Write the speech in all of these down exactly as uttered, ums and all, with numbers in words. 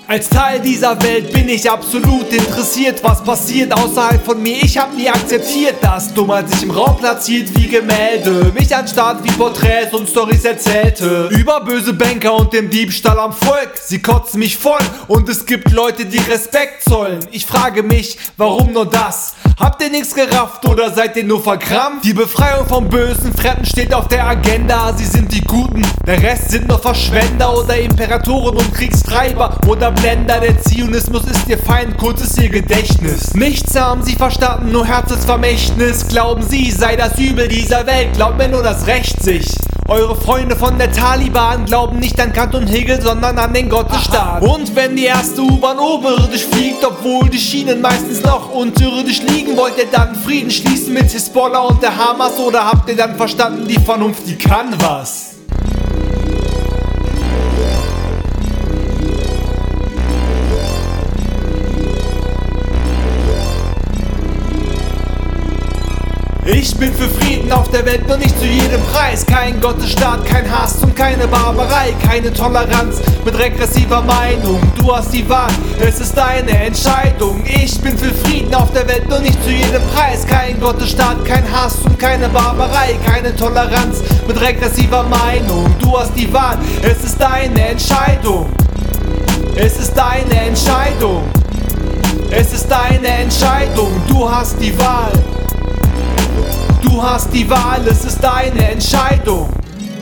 Als Teil dieser Welt bin ich absolut interessiert, was passiert außerhalb von mir. Ich hab nie akzeptiert, dass Dummheit sich im Raum platziert wie Gemälde, mich anstarrt wie Porträts und Storys erzählte über böse Banker und den Diebstahl am Volk. Sie kotzen mich voll und es gibt Leute, die Respekt zollen. Ich frage mich, warum nur das? Habt ihr nichts gerafft oder seid ihr nur verkrampft? Die Befreiung vom bösen Fremden steht auf der Agenda. Sie sind die Guten, der Rest sind nur Verschwender oder Imperatoren und Kriegstreiber oder Blender. Der Zionismus ist ihr Feind, kurz ist ihr Gedächtnis. Nichts haben sie verstanden, nur Herzensvermächtnis. Glauben sie, sei das Übel dieser Welt, glaubt mir nur, das rächt sich. Eure Freunde von der Taliban glauben nicht an Kant und Hegel, sondern an den Gottesstaat. Und wenn die erste U-Bahn oberirdisch fliegt, obwohl die Schienen meistens noch unterirdisch liegen, wollt ihr dann Frieden schließen mit Hisbollah und der Hamas? Oder habt ihr dann verstanden, die Vernunft, die kann was? Ich bin für Frieden auf der Welt, nur nicht zu jedem Preis. Kein Gottesstaat, kein Hass und keine Barbarei. Keine Toleranz mit regressiver Meinung. Du hast die Wahl, es ist deine Entscheidung. Ich bin für Frieden auf der Welt, nur nicht zu jedem Preis. Kein Gottesstaat, kein Hass und keine Barbarei. Keine Toleranz mit regressiver Meinung. Du hast die Wahl, es ist deine Entscheidung. Es ist deine Entscheidung. Es ist deine Entscheidung. Du hast die Wahl. Du hast die Wahl, es ist deine Entscheidung.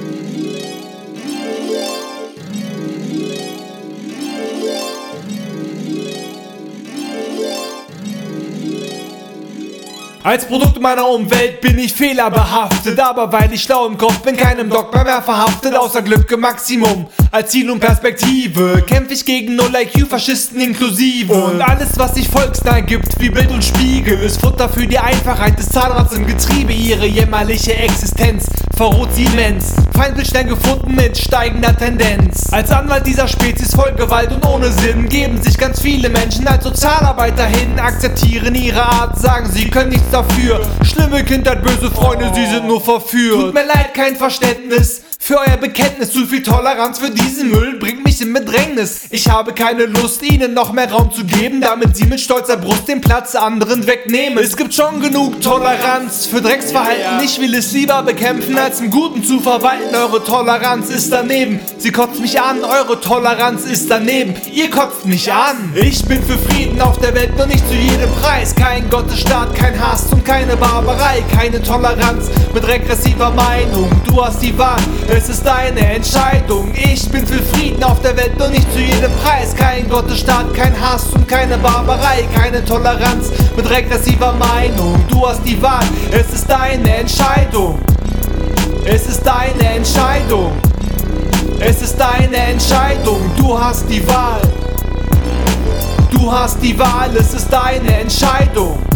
Als Produkt meiner Umwelt bin ich fehlerbehaftet, aber weil ich schlau im Kopf bin, keinem Dogma mehr verhaftet, außer Glück im Maximum. Als Ziel und Perspektive kämpf ich gegen null I Q, Faschisten inklusive. Und alles, was sich volksnah gibt, wie Bild und Spiegel, ist Futter für die Einfachheit des Zahnrads im Getriebe. Ihre jämmerliche Existenz verroht sie immens. Feindbild schnell gefunden mit steigender Tendenz. Als Anwalt dieser Spezies voll Gewalt und ohne Sinn geben sich ganz viele Menschen als Sozialarbeiter hin, akzeptieren ihre Art, sagen sie können nichts dafür. Schlimme Kindheit, böse Freunde, sie sind nur verführt. Tut mir leid, kein Verständnis für euer Bekenntnis. Zu viel Toleranz für diesen Müll bringt mich in Bedrängnis. Ich habe keine Lust, ihnen noch mehr Raum zu geben, damit sie mit stolzer Brust den Platz anderen wegnehmen. Es gibt schon genug Toleranz für Drecksverhalten. Ich will es lieber bekämpfen, als im Guten zu verwalten. Eure Toleranz ist daneben. Sie kotzt mich an, eure Toleranz ist daneben. Ihr kotzt mich an. Ich bin für Frieden auf der Welt, nur nicht zu jedem Preis. Kein Gottesstaat, kein Hass und keine Barbarei. Keine Toleranz mit regressiver Meinung. Du hast die Wahl. Es ist deine Entscheidung. Ich bin für Frieden auf der Welt, nur nicht zu jedem Preis. Kein Gottesstaat, kein Hass und keine Barbarei. Keine Toleranz mit regressiver Meinung. Du hast die Wahl, es ist deine Entscheidung. Es ist deine Entscheidung. Es ist deine Entscheidung. Du hast die Wahl. Du hast die Wahl, es ist deine Entscheidung.